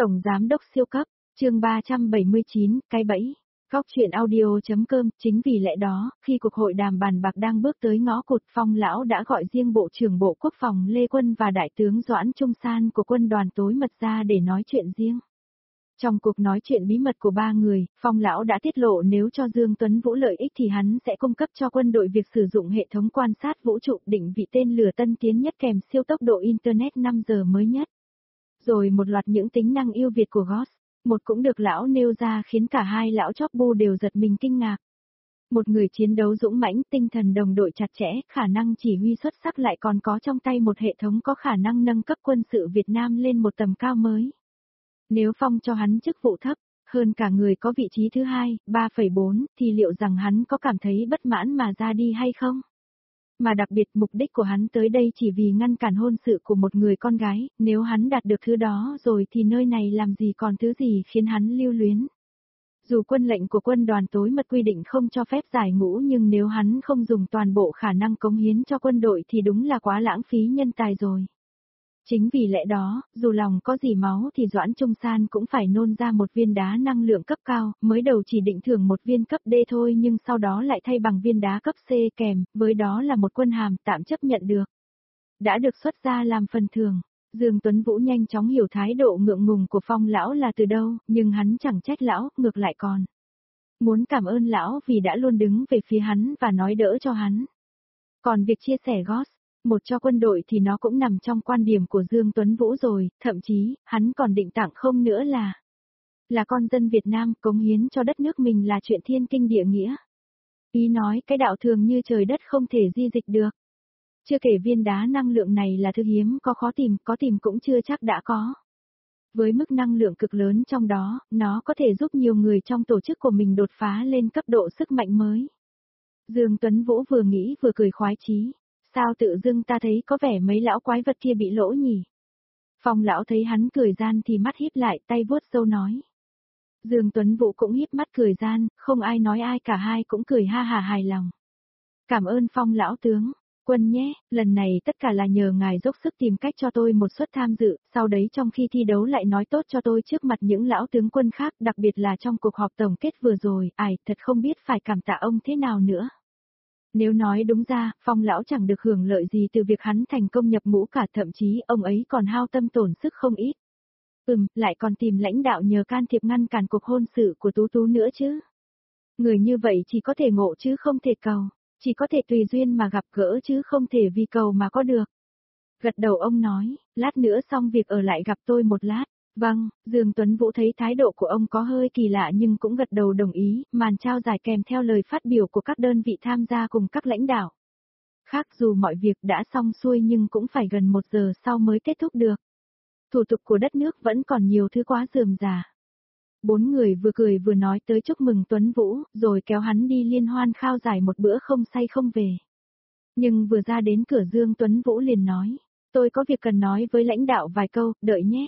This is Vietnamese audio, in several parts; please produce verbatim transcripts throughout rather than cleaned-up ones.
Tổng Giám đốc siêu cấp, chương ba trăm bảy mươi chín, cái bẫy. Góc chuyện audio.com, chính vì lẽ đó, khi cuộc hội đàm bàn bạc đang bước tới ngõ cụt, Phong lão đã gọi riêng Bộ trưởng Bộ Quốc phòng Lê Quân và Đại tướng Doãn Trung San của quân đoàn tối mật ra để nói chuyện riêng. Trong cuộc nói chuyện bí mật của ba người, Phong lão đã tiết lộ nếu cho Dương Tuấn Vũ lợi ích thì hắn sẽ cung cấp cho quân đội việc sử dụng hệ thống quan sát vũ trụ định vị tên lửa tân tiến nhất kèm siêu tốc độ Internet năm giờ mới nhất. Rồi một loạt những tính năng ưu việt của Ghost, một cũng được lão nêu ra khiến cả hai lão chóp bu đều giật mình kinh ngạc. Một người chiến đấu dũng mãnh, tinh thần đồng đội chặt chẽ, khả năng chỉ huy xuất sắc lại còn có trong tay một hệ thống có khả năng nâng cấp quân sự Việt Nam lên một tầm cao mới. Nếu Phong cho hắn chức vụ thấp, hơn cả người có vị trí thứ hai, ba phẩy bốn, thì liệu rằng hắn có cảm thấy bất mãn mà ra đi hay không? Mà đặc biệt mục đích của hắn tới đây chỉ vì ngăn cản hôn sự của một người con gái, nếu hắn đạt được thứ đó rồi thì nơi này làm gì còn thứ gì khiến hắn lưu luyến. Dù quân lệnh của quân đoàn tối mật quy định không cho phép giải ngũ nhưng nếu hắn không dùng toàn bộ khả năng cống hiến cho quân đội thì đúng là quá lãng phí nhân tài rồi. Chính vì lẽ đó, dù lòng có dỉ máu thì Doãn Trung San cũng phải nôn ra một viên đá năng lượng cấp cao, mới đầu chỉ định thưởng một viên cấp D thôi nhưng sau đó lại thay bằng viên đá cấp C kèm, với đó là một quân hàm tạm chấp nhận được. Đã được xuất ra làm phần thưởng, Dương Tuấn Vũ nhanh chóng hiểu thái độ ngượng ngùng của Phong lão là từ đâu, nhưng hắn chẳng trách lão, ngược lại còn muốn cảm ơn lão vì đã luôn đứng về phía hắn và nói đỡ cho hắn. Còn việc chia sẻ Ghost một cho quân đội thì nó cũng nằm trong quan điểm của Dương Tuấn Vũ rồi, thậm chí, hắn còn định tặng không nữa là là con dân Việt Nam cống hiến cho đất nước mình là chuyện thiên kinh địa nghĩa. Ý nói cái đạo thường như trời đất không thể di dịch được. Chưa kể viên đá năng lượng này là thứ hiếm có khó tìm, có tìm cũng chưa chắc đã có. Với mức năng lượng cực lớn trong đó, nó có thể giúp nhiều người trong tổ chức của mình đột phá lên cấp độ sức mạnh mới. Dương Tuấn Vũ vừa nghĩ vừa cười khoái chí. Sao tự dưng ta thấy có vẻ mấy lão quái vật kia bị lỗ nhỉ? Phong lão thấy hắn cười gian thì mắt híp lại, tay vuốt râu nói. Dương Tuấn Vũ cũng híp mắt cười gian, không ai nói ai cả hai cũng cười ha hà hài lòng. Cảm ơn Phong lão tướng, Quân nhé, lần này tất cả là nhờ ngài dốc sức tìm cách cho tôi một suất tham dự, sau đấy trong khi thi đấu lại nói tốt cho tôi trước mặt những lão tướng quân khác, đặc biệt là trong cuộc họp tổng kết vừa rồi, ải, thật không biết phải cảm tạ ông thế nào nữa. Nếu nói đúng ra, Phong lão chẳng được hưởng lợi gì từ việc hắn thành công nhập ngũ cả, thậm chí ông ấy còn hao tâm tổn sức không ít. Ừm, lại còn tìm lãnh đạo nhờ can thiệp ngăn cản cuộc hôn sự của Tú Tú nữa chứ. Người như vậy chỉ có thể ngộ chứ không thể cầu, chỉ có thể tùy duyên mà gặp gỡ chứ không thể vì cầu mà có được. Gật đầu ông nói, lát nữa xong việc ở lại gặp tôi một lát. Vâng, Dương Tuấn Vũ thấy thái độ của ông có hơi kỳ lạ nhưng cũng gật đầu đồng ý, màn trao giải kèm theo lời phát biểu của các đơn vị tham gia cùng các lãnh đạo. Khác dù mọi việc đã xong xuôi nhưng cũng phải gần một giờ sau mới kết thúc được. Thủ tục của đất nước vẫn còn nhiều thứ quá rườm rà. Bốn người vừa cười vừa nói tới chúc mừng Tuấn Vũ, rồi kéo hắn đi liên hoan khao giải một bữa không say không về. Nhưng vừa ra đến cửa Dương Tuấn Vũ liền nói, tôi có việc cần nói với lãnh đạo vài câu, đợi nhé.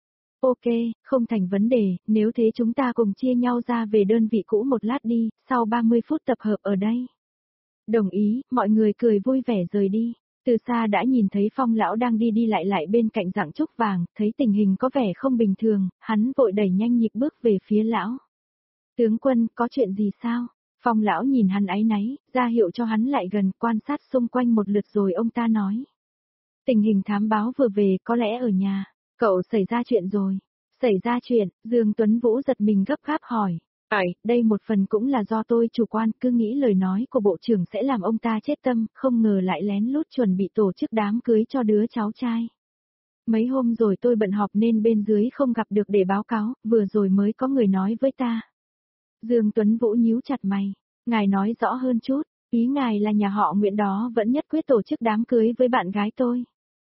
Ok, không thành vấn đề, nếu thế chúng ta cùng chia nhau ra về đơn vị cũ một lát đi, sau ba mươi phút tập hợp ở đây. Đồng ý, mọi người cười vui vẻ rời đi. Từ xa đã nhìn thấy Phong lão đang đi đi lại lại bên cạnh Dạng Trúc Vàng, thấy tình hình có vẻ không bình thường, hắn vội đẩy nhanh nhịp bước về phía lão. Tướng quân, có chuyện gì sao? Phong lão nhìn hắn áy náy, ra hiệu cho hắn lại gần, quan sát xung quanh một lượt rồi ông ta nói. Tình hình thám báo vừa về, có lẽ ở nhà. Cậu xảy ra chuyện rồi. Xảy ra chuyện, Dương Tuấn Vũ giật mình gấp gáp hỏi. Ải, đây một phần cũng là do tôi chủ quan, cứ nghĩ lời nói của bộ trưởng sẽ làm ông ta chết tâm, không ngờ lại lén lút chuẩn bị tổ chức đám cưới cho đứa cháu trai. Mấy hôm rồi tôi bận họp nên bên dưới không gặp được để báo cáo, vừa rồi mới có người nói với ta. Dương Tuấn Vũ nhíu chặt mày. Ngài nói rõ hơn chút, ý ngài là nhà họ Nguyễn đó vẫn nhất quyết tổ chức đám cưới với bạn gái tôi.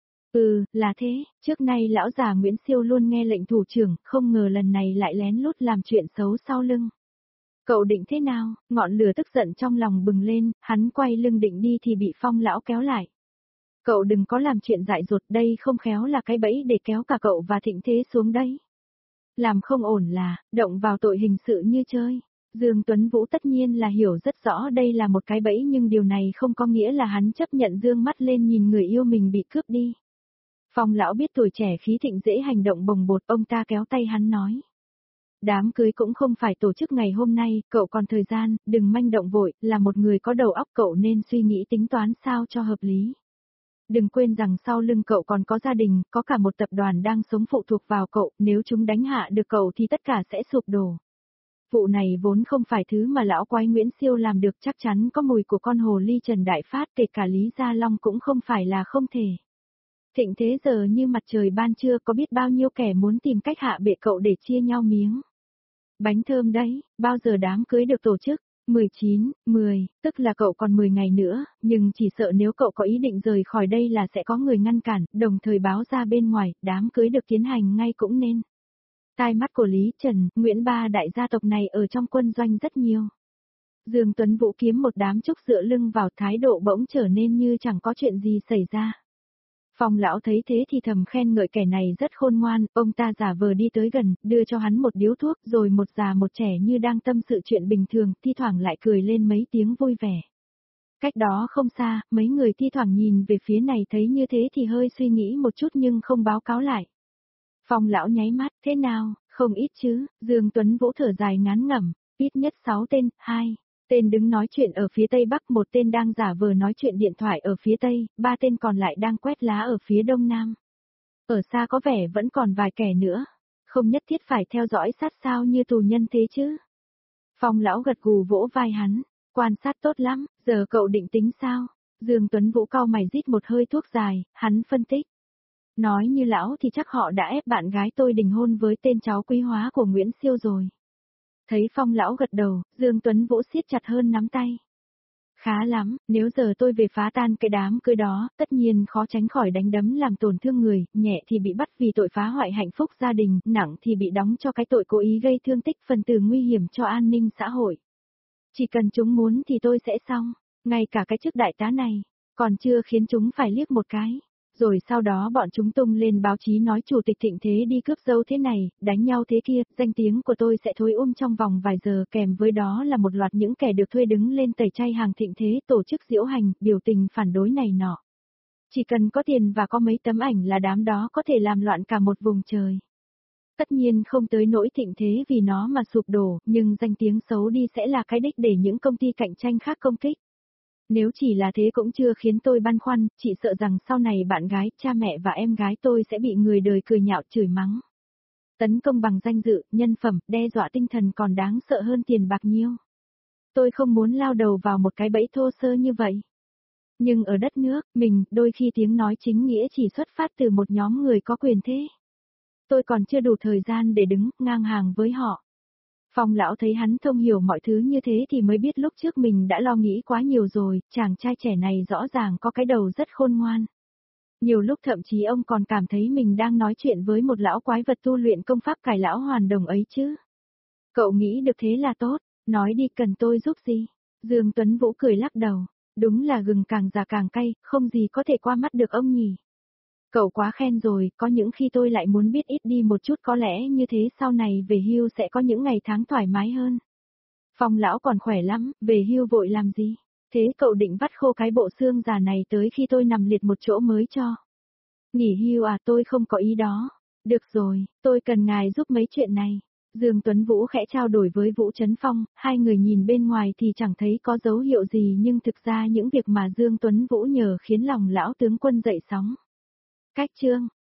Ừ, là thế, trước nay lão già Nguyễn Siêu luôn nghe lệnh thủ trưởng, không ngờ lần này lại lén lút làm chuyện xấu sau lưng. Cậu định thế nào? Ngọn lửa tức giận trong lòng bừng lên, hắn quay lưng định đi thì bị Phong lão kéo lại. Cậu đừng có làm chuyện dại dột, đây không khéo là cái bẫy để kéo cả cậu và Thịnh Thế xuống đấy. Làm không ổn là, động vào tội hình sự như chơi. Dương Tuấn Vũ tất nhiên là hiểu rất rõ đây là một cái bẫy nhưng điều này không có nghĩa là hắn chấp nhận dương mắt lên nhìn người yêu mình bị cướp đi. Phong lão biết tuổi trẻ khí thịnh dễ hành động bồng bột, ông ta kéo tay hắn nói. Đám cưới cũng không phải tổ chức ngày hôm nay, cậu còn thời gian, đừng manh động vội, là một người có đầu óc cậu nên suy nghĩ tính toán sao cho hợp lý. Đừng quên rằng sau lưng cậu còn có gia đình, có cả một tập đoàn đang sống phụ thuộc vào cậu, nếu chúng đánh hạ được cậu thì tất cả sẽ sụp đổ. Vụ này vốn không phải thứ mà lão quái Nguyễn Siêu làm được, chắc chắn có mùi của con hồ ly Trần Đại Phát, kể cả Lý Gia Long cũng không phải là không thể. Thịnh thế giờ như mặt trời ban trưa, có biết bao nhiêu kẻ muốn tìm cách hạ bệ cậu để chia nhau miếng. Bánh thơm đấy, bao giờ đám cưới được tổ chức? mười chín, mười, tức là cậu còn mười ngày nữa, nhưng chỉ sợ nếu cậu có ý định rời khỏi đây là sẽ có người ngăn cản, đồng thời báo ra bên ngoài, đám cưới được tiến hành ngay cũng nên. Tai mắt của Lý Trần, Nguyễn ba đại gia tộc này ở trong quân doanh rất nhiều. Dương Tuấn Vũ kiếm một đám trúc dựa lưng vào, thái độ bỗng trở nên như chẳng có chuyện gì xảy ra. Phong lão thấy thế thì thầm khen ngợi kẻ này rất khôn ngoan, ông ta giả vờ đi tới gần, đưa cho hắn một điếu thuốc, rồi một già một trẻ như đang tâm sự chuyện bình thường, thi thoảng lại cười lên mấy tiếng vui vẻ. Cách đó không xa, mấy người thi thoảng nhìn về phía này thấy như thế thì hơi suy nghĩ một chút nhưng không báo cáo lại. Phong lão nháy mắt, thế nào, không ít chứ, Dương Tuấn Vũ thở dài ngán ngẩm, ít nhất sáu tên, hai. Tên đứng nói chuyện ở phía tây bắc, một tên đang giả vờ nói chuyện điện thoại ở phía tây, ba tên còn lại đang quét lá ở phía đông nam. Ở xa có vẻ vẫn còn vài kẻ nữa, không nhất thiết phải theo dõi sát sao như tù nhân thế chứ. Phong lão gật gù vỗ vai hắn, quan sát tốt lắm, giờ cậu định tính sao? Dương Tuấn Vũ cau mày rít một hơi thuốc dài, hắn phân tích. Nói như lão thì chắc họ đã ép bạn gái tôi đình hôn với tên cháu quý hóa của Nguyễn Siêu rồi. Thấy Phong lão gật đầu, Dương Tuấn Vũ siết chặt hơn nắm tay. Khá lắm, nếu giờ tôi về phá tan cái đám cưới đó, tất nhiên khó tránh khỏi đánh đấm làm tổn thương người, nhẹ thì bị bắt vì tội phá hoại hạnh phúc gia đình, nặng thì bị đóng cho cái tội cố ý gây thương tích, phần tử nguy hiểm cho an ninh xã hội. Chỉ cần chúng muốn thì tôi sẽ xong, ngay cả cái chức đại tá này, còn chưa khiến chúng phải liếc một cái. Rồi sau đó bọn chúng tung lên báo chí nói chủ tịch Thịnh Thế đi cướp dâu thế này, đánh nhau thế kia, danh tiếng của tôi sẽ thối um trong vòng vài giờ, kèm với đó là một loạt những kẻ được thuê đứng lên tẩy chay hàng Thịnh Thế, tổ chức diễu hành, biểu tình phản đối này nọ. Chỉ cần có tiền và có mấy tấm ảnh là đám đó có thể làm loạn cả một vùng trời. Tất nhiên không tới nỗi Thịnh Thế vì nó mà sụp đổ, nhưng danh tiếng xấu đi sẽ là cái đích để những công ty cạnh tranh khác công kích. Nếu chỉ là thế cũng chưa khiến tôi băn khoăn, chỉ sợ rằng sau này bạn gái, cha mẹ và em gái tôi sẽ bị người đời cười nhạo chửi mắng. Tấn công bằng danh dự, nhân phẩm, đe dọa tinh thần còn đáng sợ hơn tiền bạc nhiêu. Tôi không muốn lao đầu vào một cái bẫy thô sơ như vậy. Nhưng ở đất nước, mình, đôi khi tiếng nói chính nghĩa chỉ xuất phát từ một nhóm người có quyền thế. Tôi còn chưa đủ thời gian để đứng ngang hàng với họ. Phong lão thấy hắn thông hiểu mọi thứ như thế thì mới biết lúc trước mình đã lo nghĩ quá nhiều rồi, chàng trai trẻ này rõ ràng có cái đầu rất khôn ngoan. Nhiều lúc thậm chí ông còn cảm thấy mình đang nói chuyện với một lão quái vật tu luyện công pháp cải lão hoàn đồng ấy chứ. Cậu nghĩ được thế là tốt, nói đi cần tôi giúp gì? Dương Tuấn Vũ cười lắc đầu, đúng là gừng càng già càng cay, không gì có thể qua mắt được ông nhỉ. Cậu quá khen rồi, có những khi tôi lại muốn biết ít đi một chút, có lẽ như thế sau này về hưu sẽ có những ngày tháng thoải mái hơn. Phong lão còn khỏe lắm, về hưu vội làm gì? Thế cậu định vắt khô cái bộ xương già này tới khi tôi nằm liệt một chỗ mới cho. Nghỉ hưu à, tôi không có ý đó. Được rồi, tôi cần ngài giúp mấy chuyện này. Dương Tuấn Vũ khẽ trao đổi với Vũ Trấn Phong, hai người nhìn bên ngoài thì chẳng thấy có dấu hiệu gì nhưng thực ra những việc mà Dương Tuấn Vũ nhờ khiến lòng lão tướng quân dậy sóng. Cách chương